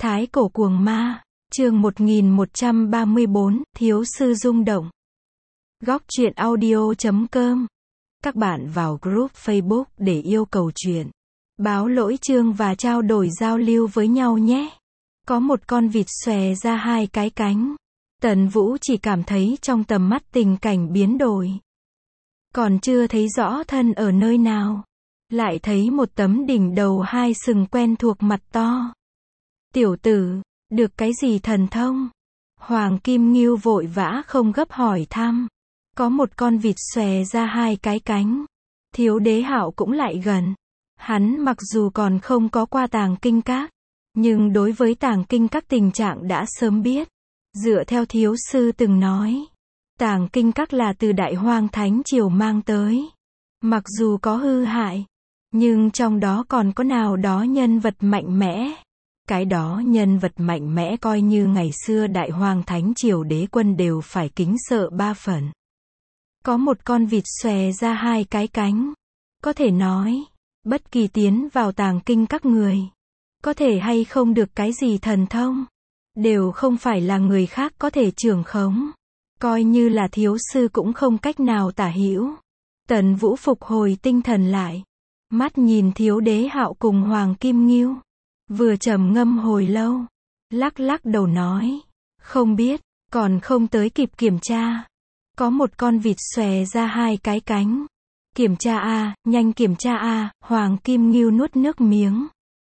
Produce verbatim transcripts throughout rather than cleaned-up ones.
Thái cổ cuồng ma, chương một nghìn một trăm ba mươi bốn, thiếu sư rung động. Góc truyện audio chấm com. Các bạn vào group Facebook để yêu cầu truyện, báo lỗi chương và trao đổi giao lưu với nhau nhé. Có một con vịt xòe ra hai cái cánh. Tần Vũ chỉ cảm thấy trong tầm mắt tình cảnh biến đổi. Còn chưa thấy rõ thân ở nơi nào, lại thấy một tấm đỉnh đầu hai sừng quen thuộc mặt to. Tiểu tử, được cái gì thần thông? Hoàng Kim Ngưu vội vã không gấp hỏi thăm. Có một con vịt xòe ra hai cái cánh. Thiếu Đế Hạo cũng lại gần. Hắn mặc dù còn không có qua tàng kinh các, nhưng đối với tàng kinh các tình trạng đã sớm biết. Dựa theo thiếu sư từng nói, tàng kinh các là từ Đại Hoang Thánh Triều mang tới. Mặc dù có hư hại, nhưng trong đó còn có nào đó nhân vật mạnh mẽ. Cái đó nhân vật mạnh mẽ coi như ngày xưa Đại Hoang Thánh Triều đế quân đều phải kính sợ ba phần. Có một con vịt xòe ra hai cái cánh. Có thể nói, bất kỳ tiến vào tàng kinh các người, có thể hay không được cái gì thần thông, đều không phải là người khác có thể trưởng khống. Coi như là thiếu sư cũng không cách nào tả hữu. Tần Vũ phục hồi tinh thần lại. Mắt nhìn Thiếu Đế Hạo cùng Hoàng Kim Ngưu. Vừa trầm ngâm hồi lâu, lắc lắc đầu nói, không biết, còn không tới kịp kiểm tra. Có một con vịt xòe ra hai cái cánh. Kiểm tra a, nhanh kiểm tra a, Hoàng Kim Ngưu nuốt nước miếng.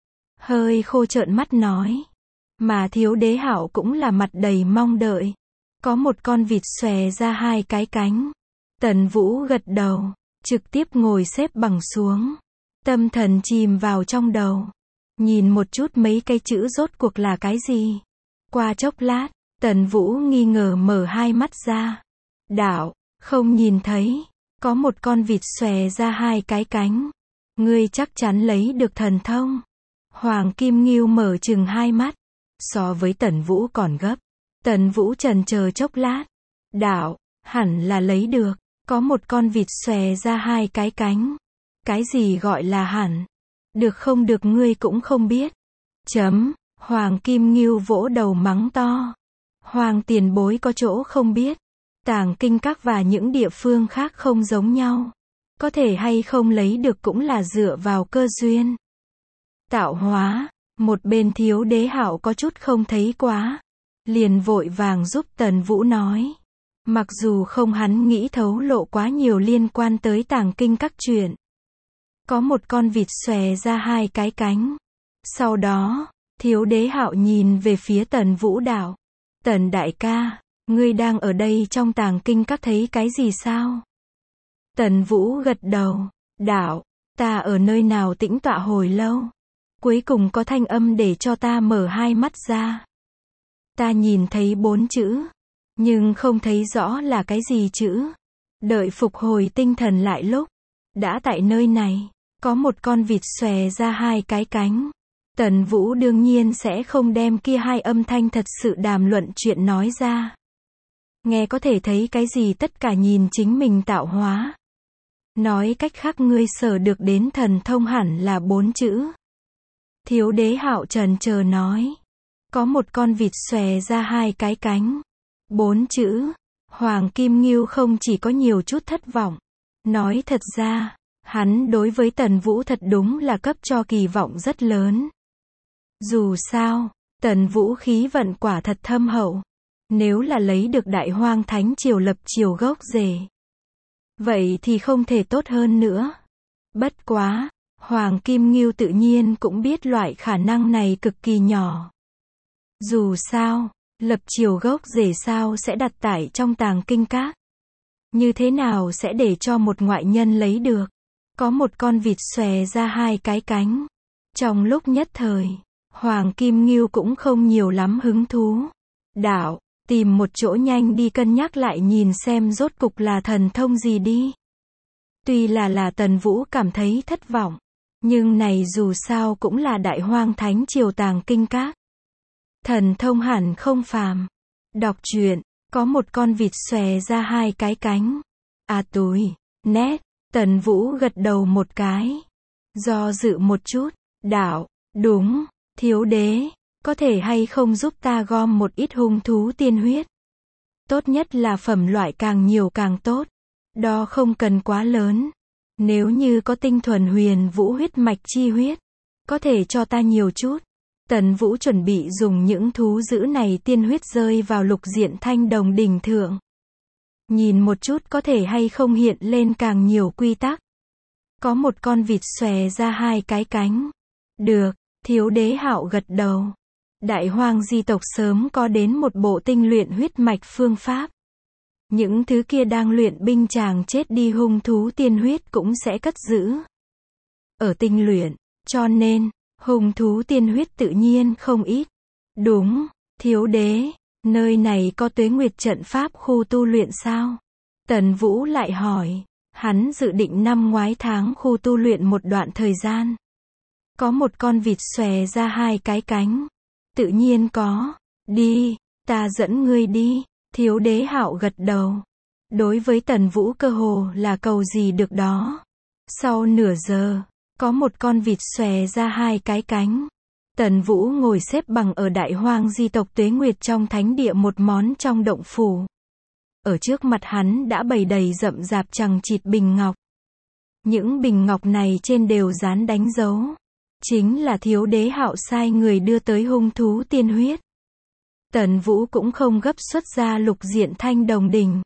Hơi khô trợn mắt nói. Mà Thiếu Đế Hạo cũng là mặt đầy mong đợi. Có một con vịt xòe ra hai cái cánh. Tần Vũ gật đầu, trực tiếp ngồi xếp bằng xuống. Tâm thần chìm vào trong đầu. Nhìn một chút mấy cái chữ rốt cuộc là cái gì. Qua chốc lát, Tần Vũ nghi ngờ mở hai mắt ra. Đạo, không nhìn thấy. Có một con vịt xòe ra hai cái cánh. Ngươi chắc chắn lấy được thần thông. Hoàng Kim Ngưu mở chừng hai mắt. So với Tần Vũ còn gấp. Tần Vũ chần chờ chốc lát. Đạo, hẳn là lấy được. Có một con vịt xòe ra hai cái cánh. Cái gì gọi là hẳn? Được không được ngươi cũng không biết. Chấm, Hoàng Kim Ngưu vỗ đầu mắng to. Hoàng tiền bối có chỗ không biết. Tàng kinh các và những địa phương khác không giống nhau. Có thể hay không lấy được cũng là dựa vào cơ duyên. Tạo hóa, một bên Thiếu Đế Hạo có chút không thấy quá. Liền vội vàng giúp Tần Vũ nói. Mặc dù không hắn nghĩ thấu lộ quá nhiều liên quan tới tàng kinh các chuyện. Có một con vịt xòe ra hai cái cánh. Sau đó, Thiếu Đế Hạo nhìn về phía Tần Vũ đạo. Tần đại ca, ngươi đang ở đây trong tàng kinh các thấy cái gì sao? Tần Vũ gật đầu, đạo, ta ở nơi nào tĩnh tọa hồi lâu. Cuối cùng có thanh âm để cho ta mở hai mắt ra. Ta nhìn thấy bốn chữ, nhưng không thấy rõ là cái gì chữ. Đợi phục hồi tinh thần lại lúc, đã tại nơi này. Có một con vịt xòe ra hai cái cánh. Tần Vũ đương nhiên sẽ không đem kia hai âm thanh thật sự đàm luận chuyện nói ra. Nghe có thể thấy cái gì tất cả nhìn chính mình tạo hóa. Nói cách khác ngươi sở được đến thần thông hẳn là bốn chữ. Thiếu Đế Hạo trần chờ nói. Có một con vịt xòe ra hai cái cánh. Bốn chữ. Hoàng Kim Ngưu không chỉ có nhiều chút thất vọng. Nói thật ra, hắn đối với Tần Vũ thật đúng là cấp cho kỳ vọng rất lớn. Dù sao, Tần Vũ khí vận quả thật thâm hậu. Nếu là lấy được Đại Hoang Thánh Triều lập triều gốc rễ, vậy thì không thể tốt hơn nữa. Bất quá, Hoàng Kim Ngưu tự nhiên cũng biết loại khả năng này cực kỳ nhỏ. Dù sao, lập triều gốc rễ sao sẽ đặt tại trong tàng kinh các. Như thế nào sẽ để cho một ngoại nhân lấy được. Có một con vịt xòe ra hai cái cánh. Trong lúc nhất thời, Hoàng Kim Ngưu cũng không nhiều lắm hứng thú. Đạo, tìm một chỗ nhanh đi cân nhắc lại nhìn xem rốt cục là thần thông gì đi. Tuy là là Tần Vũ cảm thấy thất vọng, nhưng này dù sao cũng là Đại Hoang Thánh Triều tàng kinh các. Thần thông hẳn không phàm. Đọc truyện, có một con vịt xòe ra hai cái cánh. À túi, nét. Tần Vũ gật đầu một cái. Do dự một chút, đạo, đúng, Thiếu Đế, có thể hay không giúp ta gom một ít hung thú tiên huyết? Tốt nhất là phẩm loại càng nhiều càng tốt. Đo không cần quá lớn. Nếu như có tinh thuần huyền vũ huyết mạch chi huyết, có thể cho ta nhiều chút. Tần Vũ chuẩn bị dùng những thú dữ này tiên huyết rơi vào lục diện thanh đồng đỉnh thượng. Nhìn một chút có thể hay không hiện lên càng nhiều quy tắc. Có một con vịt xòe ra hai cái cánh. Được, Thiếu Đế Hạo gật đầu. Đại hoang di tộc sớm có đến một bộ tinh luyện huyết mạch phương pháp. Những thứ kia đang luyện binh chàng chết đi hung thú tiên huyết cũng sẽ cất giữ ở tinh luyện, cho nên, hung thú tiên huyết tự nhiên không ít. Đúng, Thiếu Đế, nơi này có Tuế Nguyệt trận pháp khu tu luyện sao? Tần Vũ lại hỏi, hắn dự định năm ngoái tháng khu tu luyện một đoạn thời gian. Có một con vịt xòe ra hai cái cánh. Tự nhiên có, đi, ta dẫn ngươi đi. Thiếu Đế Hạo gật đầu. Đối với Tần Vũ cơ hồ là cầu gì được đó. Sau nửa giờ, có một con vịt xòe ra hai cái cánh. Tần Vũ ngồi xếp bằng ở Đại Hoang di tộc Tuế Nguyệt trong thánh địa một món trong động phủ. Ở trước mặt hắn đã bày đầy rậm rạp chằng chịt bình ngọc. Những bình ngọc này trên đều dán đánh dấu. Chính là Thiếu Đế Hạo sai người đưa tới hung thú tiên huyết. Tần Vũ cũng không gấp xuất ra lục diện thanh đồng đỉnh,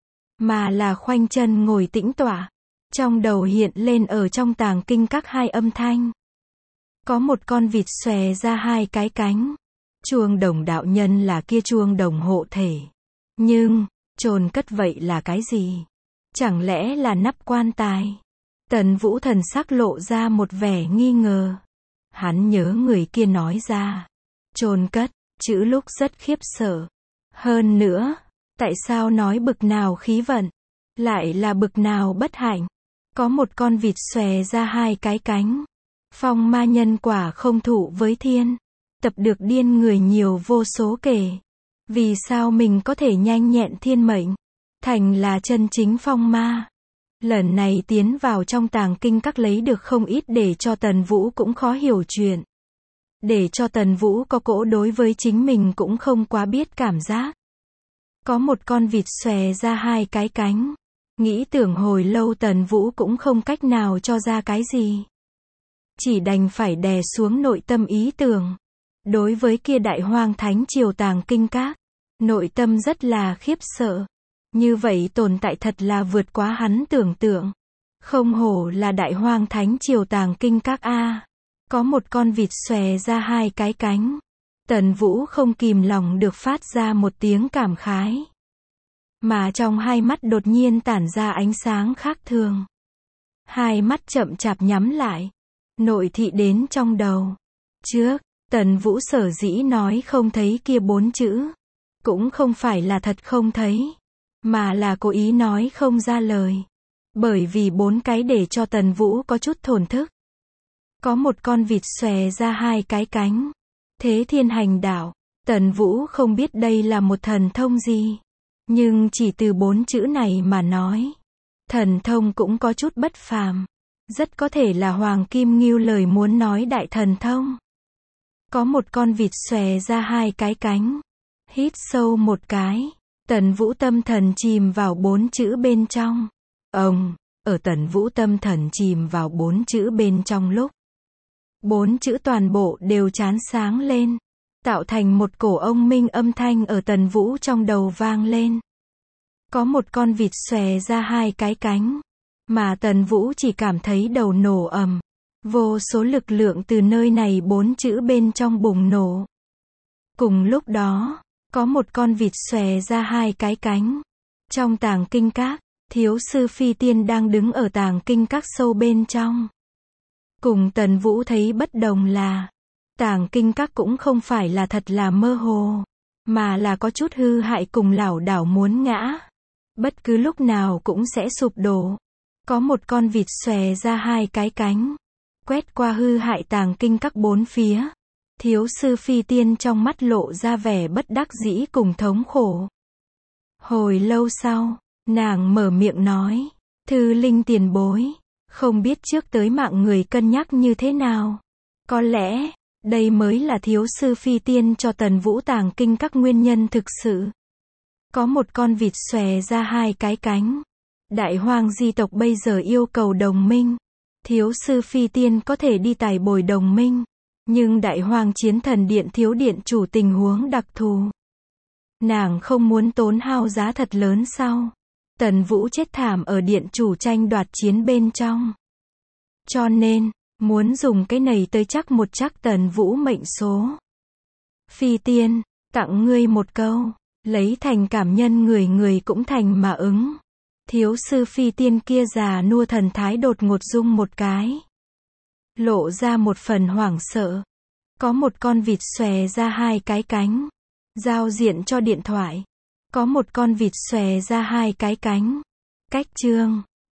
mà là khoanh chân ngồi tĩnh tọa. Trong đầu hiện lên ở trong tàng kinh các hai âm thanh. Có một con vịt xòe ra hai cái cánh. Chuông đồng đạo nhân là kia chuông đồng hộ thể. Nhưng, chôn cất vậy là cái gì? Chẳng lẽ là nắp quan tài? Tần Vũ thần sắc lộ ra một vẻ nghi ngờ. Hắn nhớ người kia nói ra. Chôn cất, chữ lúc rất khiếp sợ. Hơn nữa, tại sao nói bực nào khí vận, lại là bực nào bất hạnh? Có một con vịt xòe ra hai cái cánh. Phong ma nhân quả không thụ với thiên. Tập được điên người nhiều vô số kể. Vì sao mình có thể nhanh nhẹn thiên mệnh? Thành là chân chính phong ma. Lần này tiến vào trong tàng kinh các lấy được không ít để cho Tần Vũ cũng khó hiểu chuyện. Để cho Tần Vũ có cỗ đối với chính mình cũng không quá biết cảm giác. Có một con vịt xòe ra hai cái cánh. Nghĩ tưởng hồi lâu Tần Vũ cũng không cách nào cho ra cái gì. Chỉ đành phải đè xuống nội tâm ý tưởng. Đối với kia Đại Hoang Thánh Triều tàng kinh các, nội tâm rất là khiếp sợ. Như vậy tồn tại thật là vượt quá hắn tưởng tượng. Không hổ là Đại Hoang Thánh Triều tàng kinh các a. Có một con vịt xòe ra hai cái cánh. Tần Vũ không kìm lòng được phát ra một tiếng cảm khái. Mà trong hai mắt đột nhiên tản ra ánh sáng khác thường. Hai mắt chậm chạp nhắm lại. Nội thị đến trong đầu. Trước, Tần Vũ sở dĩ nói không thấy kia bốn chữ. Cũng không phải là thật không thấy. Mà là cố ý nói không ra lời. Bởi vì bốn cái để cho Tần Vũ có chút thổn thức. Có một con vịt xòe ra hai cái cánh. Thế thiên hành đạo. Tần Vũ không biết đây là một thần thông gì. Nhưng chỉ từ bốn chữ này mà nói. Thần thông cũng có chút bất phàm. Rất có thể là Hoàng Kim Ngưu lời muốn nói đại thần thông. Có một con vịt xòe ra hai cái cánh. Hít sâu một cái. Tần Vũ tâm thần chìm vào bốn chữ bên trong. Ông, ở Tần Vũ tâm thần chìm vào bốn chữ bên trong lúc. Bốn chữ toàn bộ đều chán sáng lên. Tạo thành một cổ ông minh âm thanh ở Tần Vũ trong đầu vang lên. Có một con vịt xòe ra hai cái cánh. Mà Tần Vũ chỉ cảm thấy đầu nổ ầm. Vô số lực lượng từ nơi này bốn chữ bên trong bùng nổ. Cùng lúc đó, có một con vịt xòe ra hai cái cánh. Trong tàng kinh các, Thiếu sư Phi Tiên đang đứng ở tàng kinh các sâu bên trong. Cùng Tần Vũ thấy bất đồng là, tàng kinh các cũng không phải là thật là mơ hồ, mà là có chút hư hại cùng lảo đảo muốn ngã. Bất cứ lúc nào cũng sẽ sụp đổ. Có một con vịt xòe ra hai cái cánh. Quét qua hư hại tàng kinh các bốn phía. Thiếu sư Phi Tiên trong mắt lộ ra vẻ bất đắc dĩ cùng thống khổ. Hồi lâu sau, nàng mở miệng nói, Thư Linh tiền bối, không biết trước tới mạng người cân nhắc như thế nào. Có lẽ, Đây mới là thiếu sư phi tiên cho Tần Vũ tàng kinh các nguyên nhân thực sự. Có một con vịt xòe ra hai cái cánh. Đại hoang di tộc bây giờ yêu cầu đồng minh. Thiếu sư phi tiên có thể đi tài bồi đồng minh. Nhưng đại hoang chiến thần điện thiếu điện chủ tình huống đặc thù. Nàng không muốn tốn hao giá thật lớn sao? Tần Vũ chết thảm ở điện chủ tranh đoạt chiến bên trong. Cho nên, muốn dùng cái này tới chắc một chắc Tần Vũ mệnh số. Phi tiên, tặng ngươi một câu, lấy thành cảm nhân người người cũng thành mà ứng. Thiếu sư phi tiên kia già nua thần thái đột ngột rung một cái. Lộ ra một phần hoảng sợ. Có một con vịt xòe ra hai cái cánh. Giao diện cho điện thoại. Có một con vịt xòe ra hai cái cánh. Cách chương.